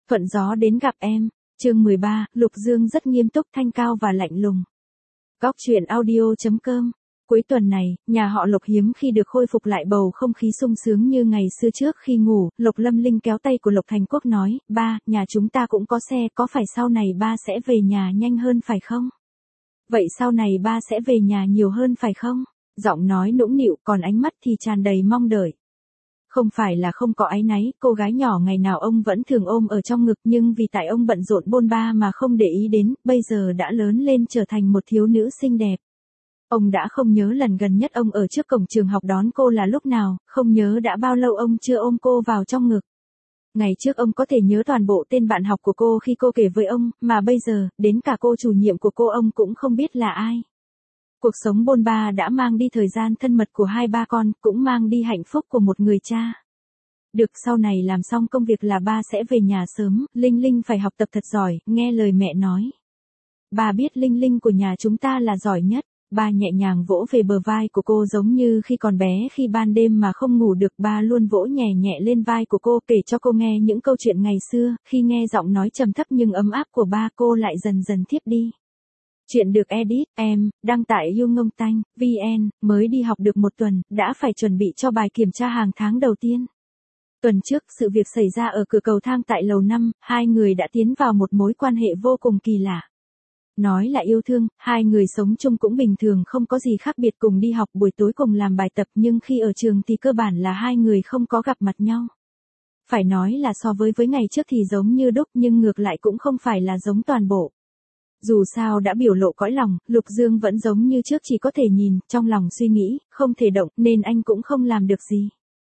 Thuận gió đến gặp em, chương 13, Lục Dương rất nghiêm túc, thanh cao và lạnh lùng. Góc truyện audio.com. Cuối tuần này, nhà họ Lục hiếm khi được khôi phục lại bầu không khí sung sướng như ngày xưa trước khi ngủ. Lục Lâm Linh kéo tay của Lục Thành Quốc nói, ba, nhà chúng ta cũng có xe, có phải sau này ba sẽ về nhà nhanh hơn phải không? Vậy sau này ba sẽ về nhà nhiều hơn phải không? Giọng nói nũng nịu, còn ánh mắt thì tràn đầy mong đợi. Không phải là không có áy náy, cô gái nhỏ ngày nào ông vẫn thường ôm ở trong ngực, nhưng vì tại ông bận rộn bôn ba mà không để ý đến, bây giờ đã lớn lên trở thành một thiếu nữ xinh đẹp. Ông đã không nhớ lần gần nhất ông ở trước cổng trường học đón cô là lúc nào, không nhớ đã bao lâu ông chưa ôm cô vào trong ngực. Ngày trước ông có thể nhớ toàn bộ tên bạn học của cô khi cô kể với ông, mà bây giờ, đến cả cô chủ nhiệm của cô ông cũng không biết là ai. Cuộc sống bôn ba đã mang đi thời gian thân mật của hai ba con, cũng mang đi hạnh phúc của một người cha. Được, sau này làm xong công việc là ba sẽ về nhà sớm, Linh Linh phải học tập thật giỏi, nghe lời mẹ nói. Ba biết Linh Linh của nhà chúng ta là giỏi nhất. Ba nhẹ nhàng vỗ về bờ vai của cô giống như khi còn bé, khi ban đêm mà không ngủ được, ba luôn vỗ nhẹ nhẹ lên vai của cô, kể cho cô nghe những câu chuyện ngày xưa. Khi nghe giọng nói trầm thấp nhưng ấm áp của ba, cô lại dần dần thiếp đi. Chuyện được edit, em, đăng tải YouNgongTanh.vn, mới đi học được một tuần, đã phải chuẩn bị cho bài kiểm tra hàng tháng đầu tiên. Tuần trước, sự việc xảy ra ở cửa cầu thang tại lầu 5, hai người đã tiến vào một mối quan hệ vô cùng kỳ lạ. Nói là yêu thương, hai người sống chung cũng bình thường, không có gì khác biệt, cùng đi học, buổi tối cùng làm bài tập, nhưng khi ở trường thì cơ bản là hai người không có gặp mặt nhau. Phải nói là so với ngày trước thì giống như đúc, nhưng ngược lại cũng không phải là giống toàn bộ. Dù sao đã biểu lộ cõi lòng, Lục Dương vẫn giống như trước, chỉ có thể nhìn, trong lòng suy nghĩ, không thể động, nên anh cũng không làm được gì.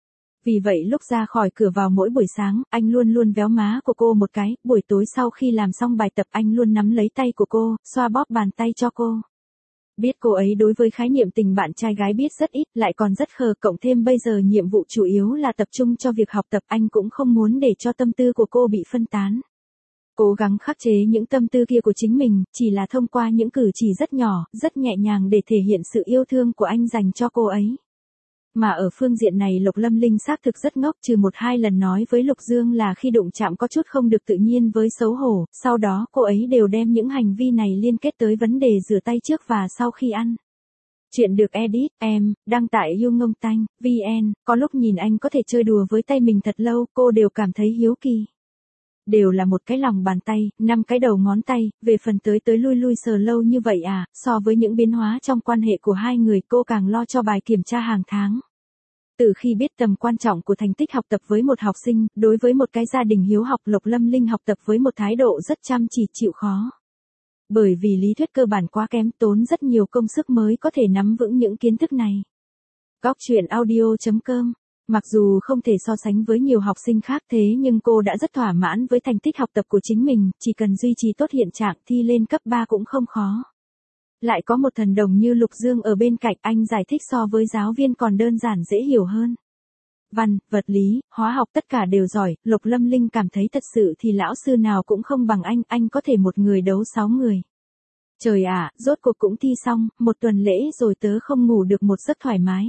Vì vậy lúc ra khỏi cửa vào mỗi buổi sáng, anh luôn luôn véo má của cô một cái, buổi tối sau khi làm xong bài tập anh luôn nắm lấy tay của cô, xoa bóp bàn tay cho cô. Biết cô ấy đối với khái niệm tình bạn trai gái biết rất ít, lại còn rất khờ, cộng thêm bây giờ nhiệm vụ chủ yếu là tập trung cho việc học tập, anh cũng không muốn để cho tâm tư của cô bị phân tán. Cố gắng khắc chế những tâm tư kia của chính mình, chỉ là thông qua những cử chỉ rất nhỏ, rất nhẹ nhàng để thể hiện sự yêu thương của anh dành cho cô ấy. Mà ở phương diện này Lục Lâm Linh xác thực rất ngốc, trừ một hai lần nói với Lục Dương là khi đụng chạm có chút không được tự nhiên với xấu hổ, sau đó cô ấy đều đem những hành vi này liên kết tới vấn đề rửa tay trước và sau khi ăn. Chuyện được edit, em, đăng tải YouNgongTanh.vn, có lúc nhìn anh có thể chơi đùa với tay mình thật lâu, cô đều cảm thấy hiếu kỳ. Đều là một cái lòng bàn tay, 5 cái đầu ngón tay, về phần tới lui lui sờ lâu như vậy à, so với những biến hóa trong quan hệ của hai người, cô càng lo cho bài kiểm tra hàng tháng. Từ khi biết tầm quan trọng của thành tích học tập với một học sinh, đối với một cái gia đình hiếu học, Lục Lâm Linh học tập với một thái độ rất chăm chỉ, chịu khó. Bởi vì lý thuyết cơ bản quá kém, tốn rất nhiều công sức mới có thể nắm vững những kiến thức này. Góc truyện audio.com. Mặc dù không thể so sánh với nhiều học sinh khác, thế nhưng cô đã rất thỏa mãn với thành tích học tập của chính mình, chỉ cần duy trì tốt hiện trạng thi lên cấp 3 cũng không khó. Lại có một thần đồng như Lục Dương ở bên cạnh, anh giải thích so với giáo viên còn đơn giản dễ hiểu hơn. Văn, vật lý, hóa học tất cả đều giỏi, Lục Lâm Linh cảm thấy thật sự thì lão sư nào cũng không bằng anh có thể một người đấu 6 người. Trời ạ, rốt cuộc cũng thi xong, một tuần lễ rồi tớ không ngủ được một giấc thoải mái.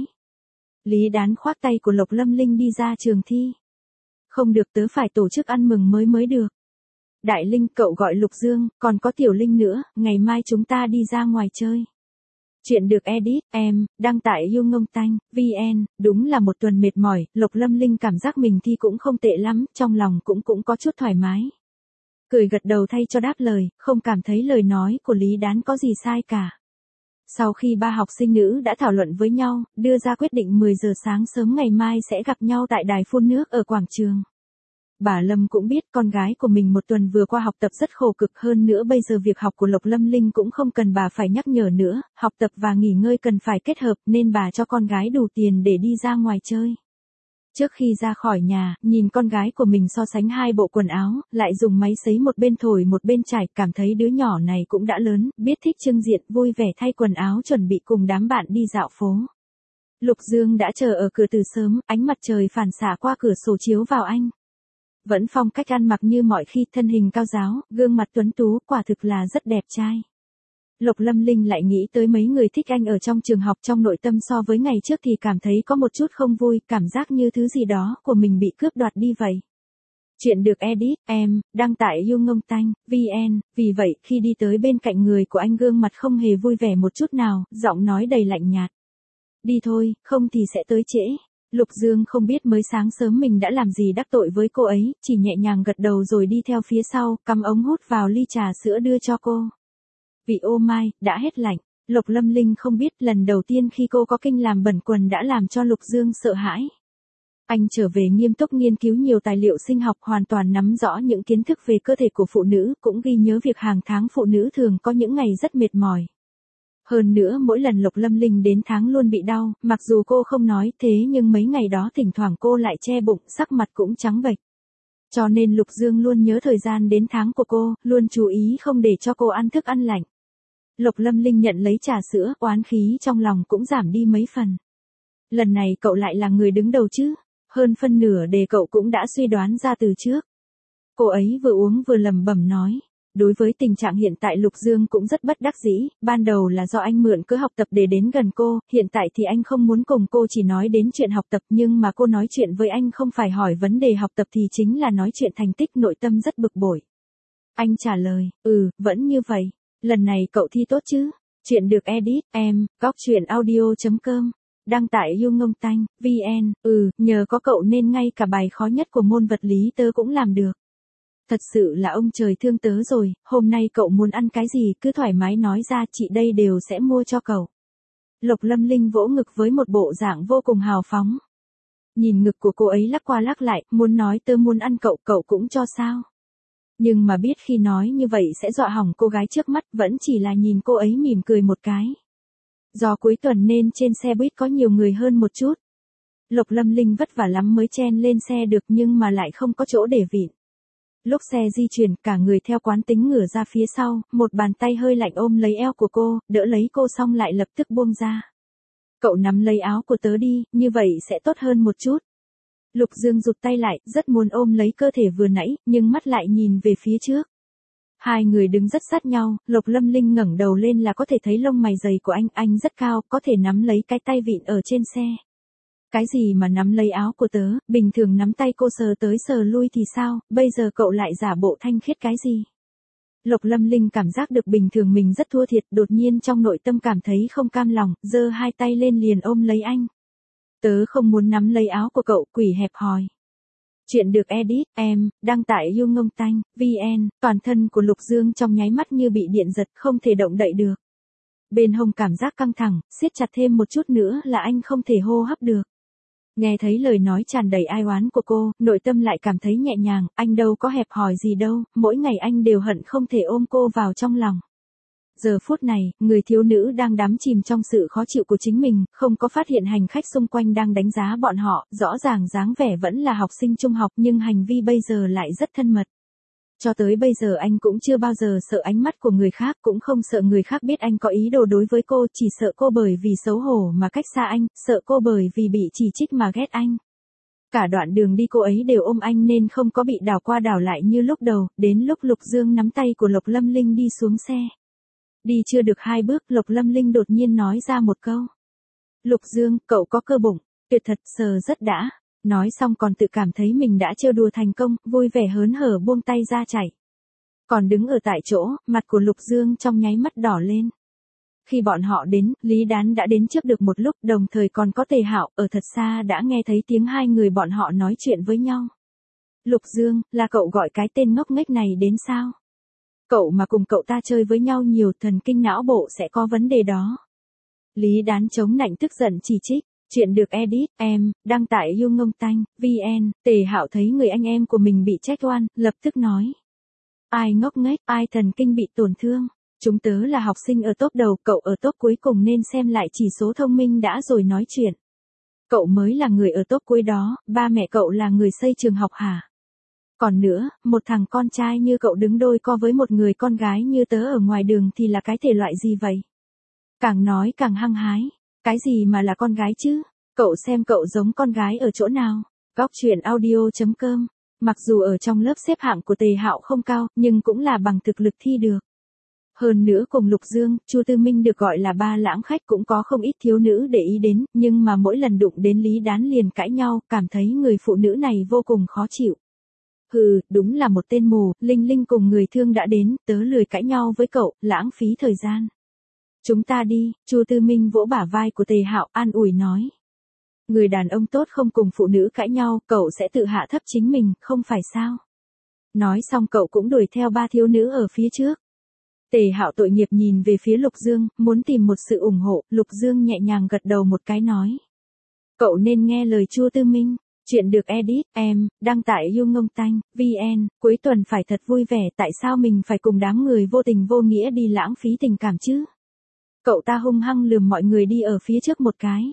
Lý Đán khoác tay của Lục Lâm Linh đi ra trường thi. Không được, tớ phải tổ chức ăn mừng mới được. Đại Linh, cậu gọi Lục Dương, còn có Tiểu Linh nữa, ngày mai chúng ta đi ra ngoài chơi. Chuyện được edit, em, đăng tải YouNgongTanh.vn, đúng là một tuần mệt mỏi, Lục Lâm Linh cảm giác mình thi cũng không tệ lắm, trong lòng cũng có chút thoải mái. Cười gật đầu thay cho đáp lời, không cảm thấy lời nói của Lý Đán có gì sai cả. Sau khi ba học sinh nữ đã thảo luận với nhau, đưa ra quyết định 10 giờ sáng sớm ngày mai sẽ gặp nhau tại đài phun nước ở quảng trường. Bà Lâm cũng biết con gái của mình một tuần vừa qua học tập rất khổ cực, hơn nữa bây giờ việc học của Lục Lâm Linh cũng không cần bà phải nhắc nhở nữa, học tập và nghỉ ngơi cần phải kết hợp, nên bà cho con gái đủ tiền để đi ra ngoài chơi. Trước khi ra khỏi nhà, nhìn con gái của mình so sánh hai bộ quần áo, lại dùng máy sấy một bên thổi một bên trải, cảm thấy đứa nhỏ này cũng đã lớn, biết thích trưng diện, vui vẻ thay quần áo chuẩn bị cùng đám bạn đi dạo phố. Lục Dương đã chờ ở cửa từ sớm, ánh mặt trời phản xạ qua cửa sổ chiếu vào anh. Vẫn phong cách ăn mặc như mọi khi, thân hình cao ráo, gương mặt tuấn tú, quả thực là rất đẹp trai. Lục Lâm Linh lại nghĩ tới mấy người thích anh ở trong trường học, trong nội tâm so với ngày trước thì cảm thấy có một chút không vui, cảm giác như thứ gì đó của mình bị cướp đoạt đi vậy. Chuyện được edit, đăng tải YouNgongTanh.vn, vì vậy khi đi tới bên cạnh người của anh gương mặt không hề vui vẻ một chút nào, giọng nói đầy lạnh nhạt. Đi thôi, không thì sẽ tới trễ. Lục Dương không biết mới sáng sớm mình đã làm gì đắc tội với cô ấy, chỉ nhẹ nhàng gật đầu rồi đi theo phía sau, cắm ống hút vào ly trà sữa đưa cho cô. Vị ô mai, đã hết lạnh. Lục Lâm Linh không biết lần đầu tiên khi cô có kinh làm bẩn quần đã làm cho Lục Dương sợ hãi. Anh trở về nghiêm túc nghiên cứu nhiều tài liệu sinh học, hoàn toàn nắm rõ những kiến thức về cơ thể của phụ nữ, cũng ghi nhớ việc hàng tháng phụ nữ thường có những ngày rất mệt mỏi. Hơn nữa mỗi lần Lục Lâm Linh đến tháng luôn bị đau, mặc dù cô không nói thế nhưng mấy ngày đó thỉnh thoảng cô lại che bụng, sắc mặt cũng trắng bệch. Cho nên Lục Dương luôn nhớ thời gian đến tháng của cô, luôn chú ý không để cho cô ăn thức ăn lạnh. Lục Lâm Linh nhận lấy trà sữa, oán khí trong lòng cũng giảm đi mấy phần. Lần này cậu lại là người đứng đầu chứ? Hơn phân nửa đề cậu cũng đã suy đoán ra từ trước. Cô ấy vừa uống vừa lẩm bẩm nói. Đối với tình trạng hiện tại Lục Dương cũng rất bất đắc dĩ, ban đầu là do anh mượn cớ học tập để đến gần cô, hiện tại thì anh không muốn cùng cô chỉ nói đến chuyện học tập, nhưng mà cô nói chuyện với anh không phải hỏi vấn đề học tập thì chính là nói chuyện thành tích, nội tâm rất bực bội. Anh trả lời, vẫn như vậy. Lần này cậu thi tốt chứ? Chuyện được edit, goctruyện.audio.com, đăng tải YouNgongTanh.vn, nhờ có cậu nên ngay cả bài khó nhất của môn vật lý tớ cũng làm được. Thật sự là ông trời thương tớ rồi, hôm nay cậu muốn ăn cái gì cứ thoải mái nói ra, chị đây đều sẽ mua cho cậu. Lục Lâm Linh vỗ ngực với một bộ dạng vô cùng hào phóng. Nhìn ngực của cô ấy lắc qua lắc lại, muốn nói tớ muốn ăn cậu, cậu cũng cho sao. Nhưng mà biết khi nói như vậy sẽ dọa hỏng cô gái trước mắt, vẫn chỉ là nhìn cô ấy mỉm cười một cái. Do cuối tuần nên trên xe buýt có nhiều người hơn một chút. Lục Lâm Linh vất vả lắm mới chen lên xe được nhưng mà lại không có chỗ để vịn. Lúc xe di chuyển, cả người theo quán tính ngửa ra phía sau, một bàn tay hơi lạnh ôm lấy eo của cô, đỡ lấy cô xong lại lập tức buông ra. Cậu nắm lấy áo của tớ đi, như vậy sẽ tốt hơn một chút. Lục Dương rụt tay lại, rất muốn ôm lấy cơ thể vừa nãy, nhưng mắt lại nhìn về phía trước. Hai người đứng rất sát nhau, Lục Lâm Linh ngẩng đầu lên là có thể thấy lông mày dày của anh rất cao, có thể nắm lấy cái tay vịn ở trên xe. Cái gì mà nắm lấy áo của tớ, bình thường nắm tay cô sờ tới sờ lui thì sao, bây giờ cậu lại giả bộ thanh khiết cái gì? Lục Lâm Linh cảm giác được bình thường mình rất thua thiệt, đột nhiên trong nội tâm cảm thấy không cam lòng, giơ hai tay lên liền ôm lấy anh. Tớ không muốn nắm lấy áo của cậu, quỷ hẹp hòi. Chuyện được edit, đăng tải YouNgongTanh.vn, toàn thân của Lục Dương trong nháy mắt như bị điện giật, không thể động đậy được. Bên hông cảm giác căng thẳng, siết chặt thêm một chút nữa là anh không thể hô hấp được. Nghe thấy lời nói tràn đầy ai oán của cô, nội tâm lại cảm thấy nhẹ nhàng, anh đâu có hẹp hòi gì đâu, mỗi ngày anh đều hận không thể ôm cô vào trong lòng. Giờ phút này, người thiếu nữ đang đắm chìm trong sự khó chịu của chính mình, không có phát hiện hành khách xung quanh đang đánh giá bọn họ, rõ ràng dáng vẻ vẫn là học sinh trung học nhưng hành vi bây giờ lại rất thân mật. Cho tới bây giờ anh cũng chưa bao giờ sợ ánh mắt của người khác, cũng không sợ người khác biết anh có ý đồ đối với cô, chỉ sợ cô bởi vì xấu hổ mà cách xa anh, sợ cô bởi vì bị chỉ trích mà ghét anh. Cả đoạn đường đi cô ấy đều ôm anh nên không có bị đảo qua đảo lại như lúc đầu, đến lúc Lục Dương nắm tay của Lục Lâm Linh đi xuống xe. Đi chưa được 2 bước, Lục Lâm Linh đột nhiên nói ra một câu. Lục Dương, cậu có cơ bụng, tuyệt thật, sờ rất đã. Nói xong còn tự cảm thấy mình đã trêu đùa thành công, vui vẻ hớn hở buông tay ra chạy. Còn đứng ở tại chỗ, mặt của Lục Dương trong nháy mắt đỏ lên. Khi bọn họ đến, Lý Đán đã đến trước được một lúc, đồng thời còn có Tề Hạo, ở thật xa đã nghe thấy tiếng hai người bọn họ nói chuyện với nhau. Lục Dương, là cậu gọi cái tên ngốc nghếch này đến sao? Cậu mà cùng cậu ta chơi với nhau nhiều, thần kinh não bộ sẽ có vấn đề đó. Lý Đán chống nạnh tức giận chỉ trích. Chuyện được edit, đăng tải YouNgongTanh.vn, Tề Hạo thấy người anh em của mình bị trách oan, lập tức nói. Ai ngốc nghếch, ai thần kinh bị tổn thương. Chúng tớ là học sinh ở top đầu, cậu ở top cuối cùng nên xem lại chỉ số thông minh đã rồi nói chuyện. Cậu mới là người ở top cuối đó, ba mẹ cậu là người xây trường học hả? Còn nữa, một thằng con trai như cậu đứng đôi co với một người con gái như tớ ở ngoài đường thì là cái thể loại gì vậy? Càng nói càng hăng hái. Cái gì mà là con gái chứ? Cậu xem cậu giống con gái ở chỗ nào? Goctruyện.audio.com. Mặc dù ở trong lớp xếp hạng của Tề Hạo không cao, nhưng cũng là bằng thực lực thi được. Hơn nữa cùng Lục Dương, Chu Tư Minh được gọi là ba lãng khách cũng có không ít thiếu nữ để ý đến, nhưng mà mỗi lần đụng đến Lý Đán liền cãi nhau, cảm thấy người phụ nữ này vô cùng khó chịu. Hừ, đúng là một tên mù, Linh Linh cùng người thương đã đến, tớ lười cãi nhau với cậu, lãng phí thời gian. Chúng ta đi, Chu Tư Minh vỗ bả vai của Tề Hạo an ủi nói. Người đàn ông tốt không cùng phụ nữ cãi nhau, cậu sẽ tự hạ thấp chính mình, không phải sao? Nói xong cậu cũng đuổi theo ba thiếu nữ ở phía trước. Tề Hạo tội nghiệp nhìn về phía Lục Dương, muốn tìm một sự ủng hộ, Lục Dương nhẹ nhàng gật đầu một cái nói. Cậu nên nghe lời Chu Tư Minh. Chuyện được edit, em, đăng tải yêu ngông tanh, VN, cuối tuần phải thật vui vẻ, tại sao mình phải cùng đám người vô tình vô nghĩa đi lãng phí tình cảm chứ? Cậu ta hung hăng lườm mọi người đi ở phía trước một cái.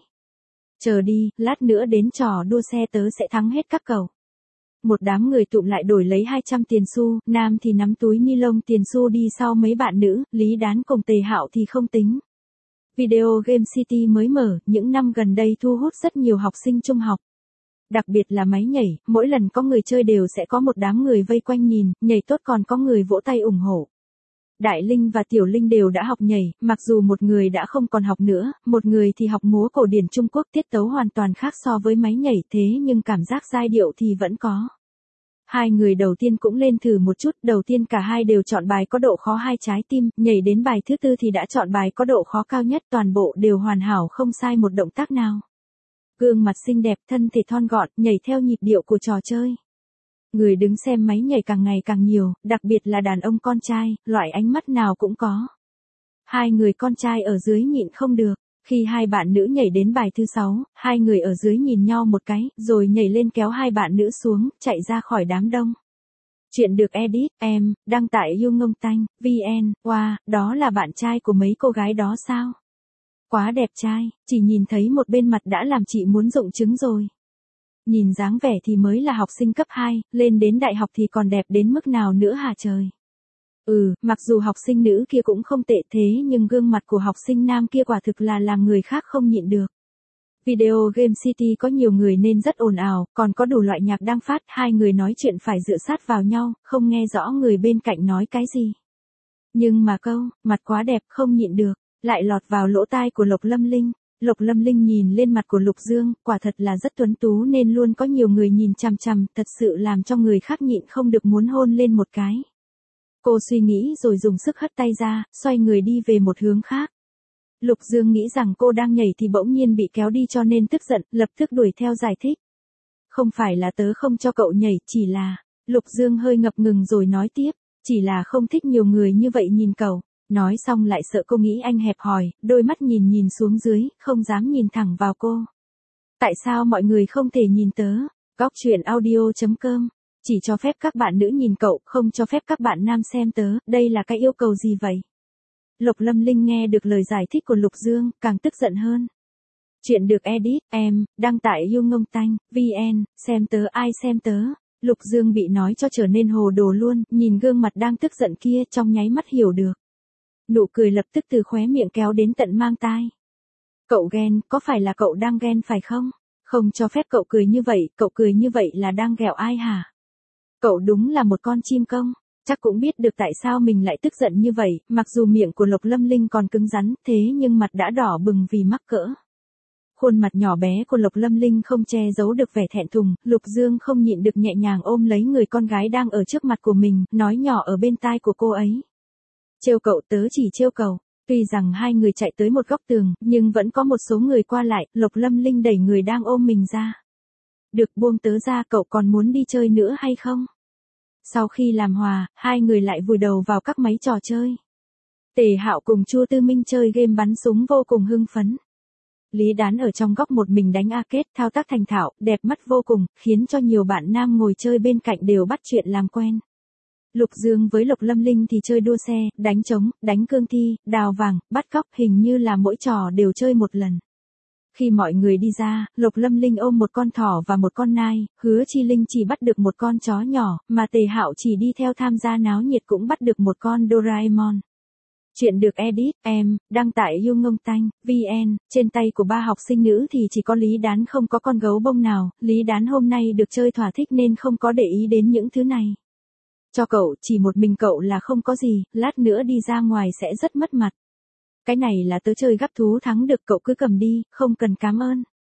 Chờ đi, lát nữa đến trò đua xe tớ sẽ thắng hết các cậu. Một đám người tụm lại đổi lấy 200 tiền xu, nam thì nắm túi ni lông tiền xu đi sau mấy bạn nữ, Lý Đán cùng Tề Hạo thì không tính. Video Game City mới mở, những năm gần đây thu hút rất nhiều học sinh trung học. Đặc biệt là máy nhảy, mỗi lần có người chơi đều sẽ có một đám người vây quanh nhìn, nhảy tốt còn có người vỗ tay ủng hộ. Đại Linh và Tiểu Linh đều đã học nhảy, mặc dù một người đã không còn học nữa, một người thì học múa cổ điển Trung Quốc tiết tấu hoàn toàn khác so với máy nhảy thế nhưng cảm giác giai điệu thì vẫn có. Hai người đầu tiên cũng lên thử một chút, đầu tiên cả hai đều chọn bài có độ khó 2 trái tim, nhảy đến bài thứ tư thì đã chọn bài có độ khó cao nhất, toàn bộ đều hoàn hảo không sai một động tác nào. Gương mặt xinh đẹp, thân thể thon gọn, nhảy theo nhịp điệu của trò chơi. Người đứng xem máy nhảy càng ngày càng nhiều, đặc biệt là đàn ông con trai, loại ánh mắt nào cũng có. Hai người con trai ở dưới nhịn không được, khi hai bạn nữ nhảy đến bài thứ 6, hai người ở dưới nhìn nhau một cái, rồi nhảy lên kéo hai bạn nữ xuống, chạy ra khỏi đám đông. Chuyện được edit, em, đăng tải yêu ngông tanh, VN, wow, đó là bạn trai của mấy cô gái đó sao? Quá đẹp trai, chỉ nhìn thấy một bên mặt đã làm chị muốn rụng trứng rồi. Nhìn dáng vẻ thì mới là học sinh cấp 2, lên đến đại học thì còn đẹp đến mức nào nữa hả trời. Mặc dù học sinh nữ kia cũng không tệ thế nhưng gương mặt của học sinh nam kia quả thực là làm người khác không nhịn được. Video Game City có nhiều người nên rất ồn ào, còn có đủ loại nhạc đang phát, hai người nói chuyện phải dựa sát vào nhau, không nghe rõ người bên cạnh nói cái gì. Nhưng mà câu, mặt quá đẹp không nhịn được, lại lọt vào lỗ tai của Lục Lâm Linh. Lục Lâm Linh nhìn lên mặt của Lục Dương, quả thật là rất tuấn tú nên luôn có nhiều người nhìn chằm chằm, thật sự làm cho người khác nhịn không được muốn hôn lên một cái. Cô suy nghĩ rồi dùng sức hất tay ra, xoay người đi về một hướng khác. Lục Dương nghĩ rằng cô đang nhảy thì bỗng nhiên bị kéo đi cho nên tức giận, lập tức đuổi theo giải thích. Không phải là tớ không cho cậu nhảy, chỉ là... Lục Dương hơi ngập ngừng rồi nói tiếp, chỉ là không thích nhiều người như vậy nhìn cậu. Nói xong lại sợ cô nghĩ anh hẹp hòi, đôi mắt nhìn xuống dưới, không dám nhìn thẳng vào cô. Tại sao mọi người không thể nhìn tớ? Góc truyện audio.com. Chỉ cho phép các bạn nữ nhìn cậu, không cho phép các bạn nam xem tớ, đây là cái yêu cầu gì vậy? Lục Lâm Linh nghe được lời giải thích của Lục Dương, càng tức giận hơn. Chuyện được edit, em, đăng tải yêu ngông tanh, VN, xem tớ ai xem tớ. Lục Dương bị nói cho trở nên hồ đồ luôn, nhìn gương mặt đang tức giận kia trong nháy mắt hiểu được. Nụ cười lập tức từ khóe miệng kéo đến tận mang tai. Cậu ghen, có phải là cậu đang ghen phải không? Không cho phép cậu cười như vậy là đang ghẹo ai hả? Cậu đúng là một con chim công, chắc cũng biết được tại sao mình lại tức giận như vậy, mặc dù miệng của Lục Lâm Linh còn cứng rắn, thế nhưng mặt đã đỏ bừng vì mắc cỡ. Khuôn mặt nhỏ bé của Lục Lâm Linh không che giấu được vẻ thẹn thùng, Lục Dương không nhịn được nhẹ nhàng ôm lấy người con gái đang ở trước mặt của mình, nói nhỏ ở bên tai của cô ấy. Trêu cậu, tớ chỉ trêu cậu. Tuy rằng hai người chạy tới một góc tường, nhưng vẫn có một số người qua lại, Lục Lâm Linh đẩy người đang ôm mình ra. Được, buông tớ ra, cậu còn muốn đi chơi nữa hay không? Sau khi làm hòa, hai người lại vùi đầu vào các máy trò chơi. Tề Hạo cùng Chu Tư Minh chơi game bắn súng vô cùng hưng phấn. Lý Đán ở trong góc một mình đánh arcade, thao tác thành thạo, đẹp mắt vô cùng, khiến cho nhiều bạn nam ngồi chơi bên cạnh đều bắt chuyện làm quen. Lục Dương với Lục Lâm Linh thì chơi đua xe, đánh trống, đánh cương thi, đào vàng, bắt cóc, hình như là mỗi trò đều chơi một lần. Khi mọi người đi ra, Lục Lâm Linh ôm một con thỏ và một con nai, Hứa Chi Linh chỉ bắt được một con chó nhỏ, mà Tề Hạo chỉ đi theo tham gia náo nhiệt cũng bắt được một con Doraemon. Chuyện được edit, em, đăng tải yêu ngông tanh, VN, trên tay của ba học sinh nữ thì chỉ có Lý Đán không có con gấu bông nào, Lý Đán hôm nay được chơi thỏa thích nên không có để ý đến những thứ này. Cho cậu, chỉ một mình cậu là không có gì, lát nữa đi ra ngoài sẽ rất mất mặt. Cái này là tớ chơi gắp thú thắng được, cậu cứ cầm đi, không cần cảm ơn.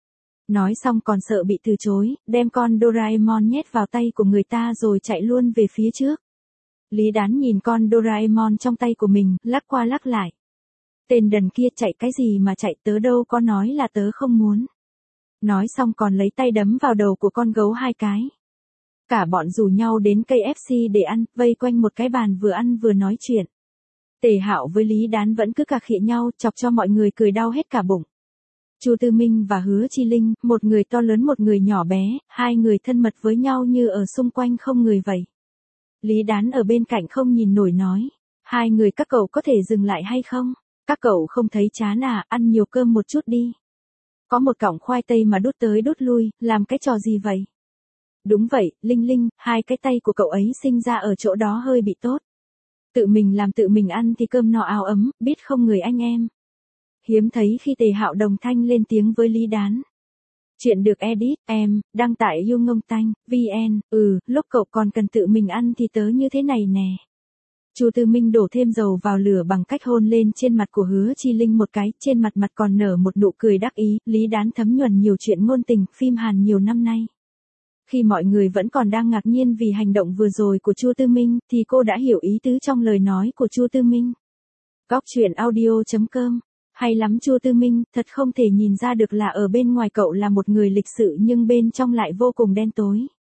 Nói xong còn sợ bị từ chối, đem con Doraemon nhét vào tay của người ta rồi chạy luôn về phía trước. Lý Đán nhìn con Doraemon trong tay của mình, lắc qua lắc lại. Tên đần kia chạy cái gì mà chạy, tớ đâu có nói là tớ không muốn. Nói xong còn lấy tay đấm vào đầu của con gấu 2 cái. Cả bọn rủ nhau đến KFC để ăn, vây quanh một cái bàn vừa ăn vừa nói chuyện. Tề Hạo với Lý Đán vẫn cứ cà khịa nhau, chọc cho mọi người cười đau hết cả bụng. Chu Tư Minh và Hứa Chi Linh, một người to lớn một người nhỏ bé, hai người thân mật với nhau như ở xung quanh không người vậy. Lý Đán ở bên cạnh không nhìn nổi nói, hai người các cậu có thể dừng lại hay không? Các cậu không thấy chán à, ăn nhiều cơm một chút đi. Có một cọng khoai tây mà đút tới đút lui, làm cái trò gì vậy? Đúng vậy, Linh Linh, hai cái tay của cậu ấy sinh ra ở chỗ đó hơi bị tốt. Tự mình làm tự mình ăn thì cơm no áo ấm, biết không người anh em. Hiếm thấy khi Tề Hạo đồng thanh lên tiếng với Lý Đán. Chuyện được edit, em, đăng tải YouNgongTanh.vn, lúc cậu còn cần tự mình ăn thì tớ như thế này nè. Chu Tư Minh đổ thêm dầu vào lửa bằng cách hôn lên trên mặt của Hứa Chi Linh một cái, trên mặt còn nở một nụ cười đắc ý, Lý Đán thấm nhuần nhiều chuyện ngôn tình, phim Hàn nhiều năm nay. Khi mọi người vẫn còn đang ngạc nhiên vì hành động vừa rồi của Chu Tư Minh, thì cô đã hiểu ý tứ trong lời nói của Chu Tư Minh. Góc.audio.com Hay lắm Chu Tư Minh, thật không thể nhìn ra được là ở bên ngoài cậu là một người lịch sự nhưng bên trong lại vô cùng đen tối.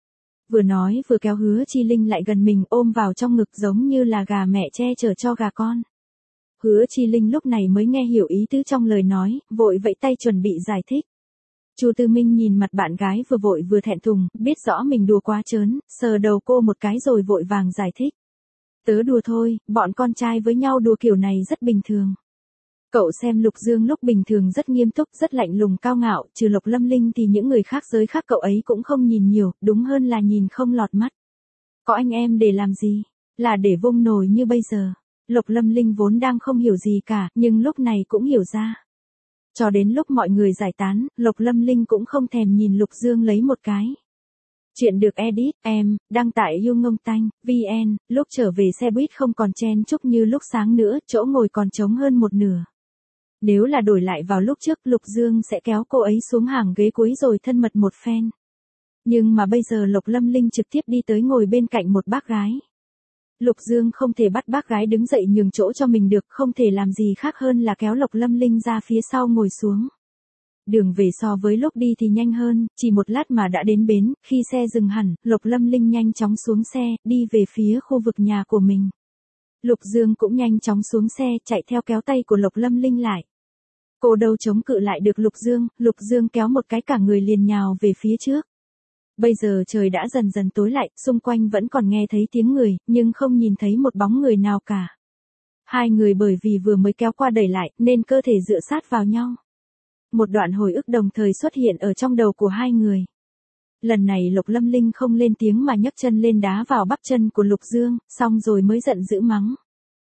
Vừa nói vừa kéo Hứa Chi Linh lại gần mình ôm vào trong ngực giống như là gà mẹ che chở cho gà con. Hứa Chi Linh lúc này mới nghe hiểu ý tứ trong lời nói, vội vẫy tay chuẩn bị giải thích. Chu Tư Minh nhìn mặt bạn gái vừa vội vừa thẹn thùng, biết rõ mình đùa quá trớn, sờ đầu cô một cái rồi vội vàng giải thích. Tớ đùa thôi, bọn con trai với nhau đùa kiểu này rất bình thường. Cậu xem Lục Dương lúc bình thường rất nghiêm túc, rất lạnh lùng cao ngạo, trừ Lục Lâm Linh thì những người khác giới khác cậu ấy cũng không nhìn nhiều, đúng hơn là nhìn không lọt mắt. Có anh em để làm gì? Là để vung nồi như bây giờ. Lục Lâm Linh vốn đang không hiểu gì cả, nhưng lúc này cũng hiểu ra. Cho đến lúc mọi người giải tán, Lục Lâm Linh cũng không thèm nhìn Lục Dương lấy một cái. Chuyện được edit, em, đăng tải YouNgongTanh.vn, lúc trở về xe buýt không còn chen chúc như lúc sáng nữa, chỗ ngồi còn trống hơn một nửa. Nếu là đổi lại vào lúc trước, Lục Dương sẽ kéo cô ấy xuống hàng ghế cuối rồi thân mật một phen. Nhưng mà bây giờ Lục Lâm Linh trực tiếp đi tới ngồi bên cạnh một bác gái. Lục Dương không thể bắt bác gái đứng dậy nhường chỗ cho mình được, không thể làm gì khác hơn là kéo Lục Lâm Linh ra phía sau ngồi xuống. Đường về so với lúc đi thì nhanh hơn, chỉ một lát mà đã đến bến, khi xe dừng hẳn, Lục Lâm Linh nhanh chóng xuống xe, đi về phía khu vực nhà của mình. Lục Dương cũng nhanh chóng xuống xe, chạy theo kéo tay của Lục Lâm Linh lại. Cô đâu chống cự lại được Lục Dương kéo một cái cả người liền nhào về phía trước. Bây giờ trời đã dần dần tối lại, xung quanh vẫn còn nghe thấy tiếng người, nhưng không nhìn thấy một bóng người nào cả. Hai người bởi vì vừa mới kéo qua đẩy lại, nên cơ thể dựa sát vào nhau. Một đoạn hồi ức đồng thời xuất hiện ở trong đầu của hai người. Lần này Lục Lâm Linh không lên tiếng mà nhấc chân lên đá vào bắp chân của Lục Dương, xong rồi mới giận dữ mắng.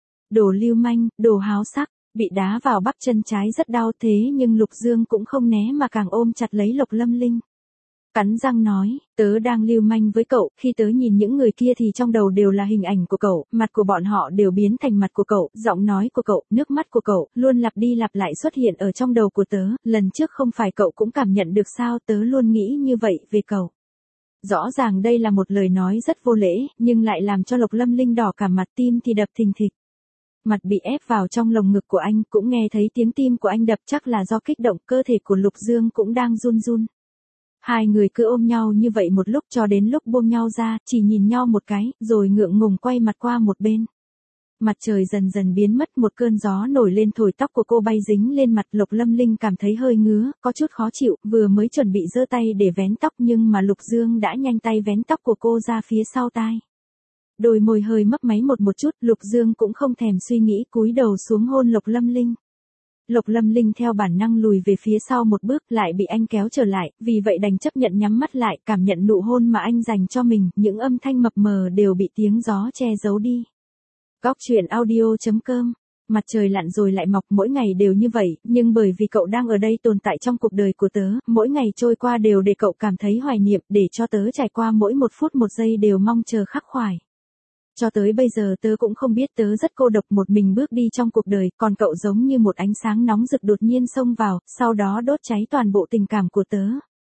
Đồ lưu manh, đồ háo sắc, bị đá vào bắp chân trái rất đau thế nhưng Lục Dương cũng không né mà càng ôm chặt lấy Lục Lâm Linh. Cắn răng nói, tớ đang lưu manh với cậu, khi tớ nhìn những người kia thì trong đầu đều là hình ảnh của cậu, mặt của bọn họ đều biến thành mặt của cậu, giọng nói của cậu, nước mắt của cậu, luôn lặp đi lặp lại xuất hiện ở trong đầu của tớ, lần trước không phải cậu cũng cảm nhận được sao, tớ luôn nghĩ như vậy về cậu. Rõ ràng đây là một lời nói rất vô lễ, nhưng lại làm cho Lục Lâm Linh đỏ cả mặt, tim thì đập thình thịch. Mặt bị ép vào trong lồng ngực của anh, cũng nghe thấy tiếng tim của anh đập, chắc là do kích động, cơ thể của Lục Dương cũng đang run run. Hai người cứ ôm nhau như vậy một lúc cho đến lúc buông nhau ra, chỉ nhìn nhau một cái, rồi ngượng ngùng quay mặt qua một bên. Mặt trời dần dần biến mất, một cơn gió nổi lên thổi tóc của cô bay dính lên mặt. Lục Lâm Linh cảm thấy hơi ngứa, có chút khó chịu, vừa mới chuẩn bị giơ tay để vén tóc nhưng mà Lục Dương đã nhanh tay vén tóc của cô ra phía sau tai. Đôi môi hơi mấp máy một chút, Lục Dương cũng không thèm suy nghĩ cúi đầu xuống hôn Lục Lâm Linh. Lục Lâm Linh theo bản năng lùi về phía sau một bước, lại bị anh kéo trở lại, vì vậy đành chấp nhận nhắm mắt lại, cảm nhận nụ hôn mà anh dành cho mình, những âm thanh mập mờ đều bị tiếng gió che giấu đi. Góc.audio.com Mặt trời lặn rồi lại mọc, mỗi ngày đều như vậy, nhưng bởi vì cậu đang ở đây tồn tại trong cuộc đời của tớ, mỗi ngày trôi qua đều để cậu cảm thấy hoài niệm, để cho tớ trải qua mỗi một phút một giây đều mong chờ khắc khoải. Cho tới bây giờ tớ cũng không biết tớ rất cô độc một mình bước đi trong cuộc đời, còn cậu giống như một ánh sáng nóng rực đột nhiên xông vào, sau đó đốt cháy toàn bộ tình cảm của tớ.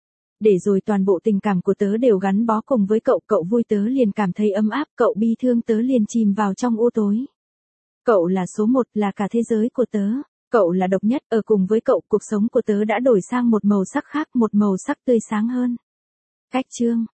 để rồi toàn bộ tình cảm của tớ đều gắn bó cùng với cậu, cậu vui tớ liền cảm thấy ấm áp, cậu bi thương tớ liền chìm vào trong u tối. Cậu là số một, là cả thế giới của tớ. Cậu là độc nhất, ở cùng với cậu, cuộc sống của tớ đã đổi sang một màu sắc khác, một màu sắc tươi sáng hơn. Cách chương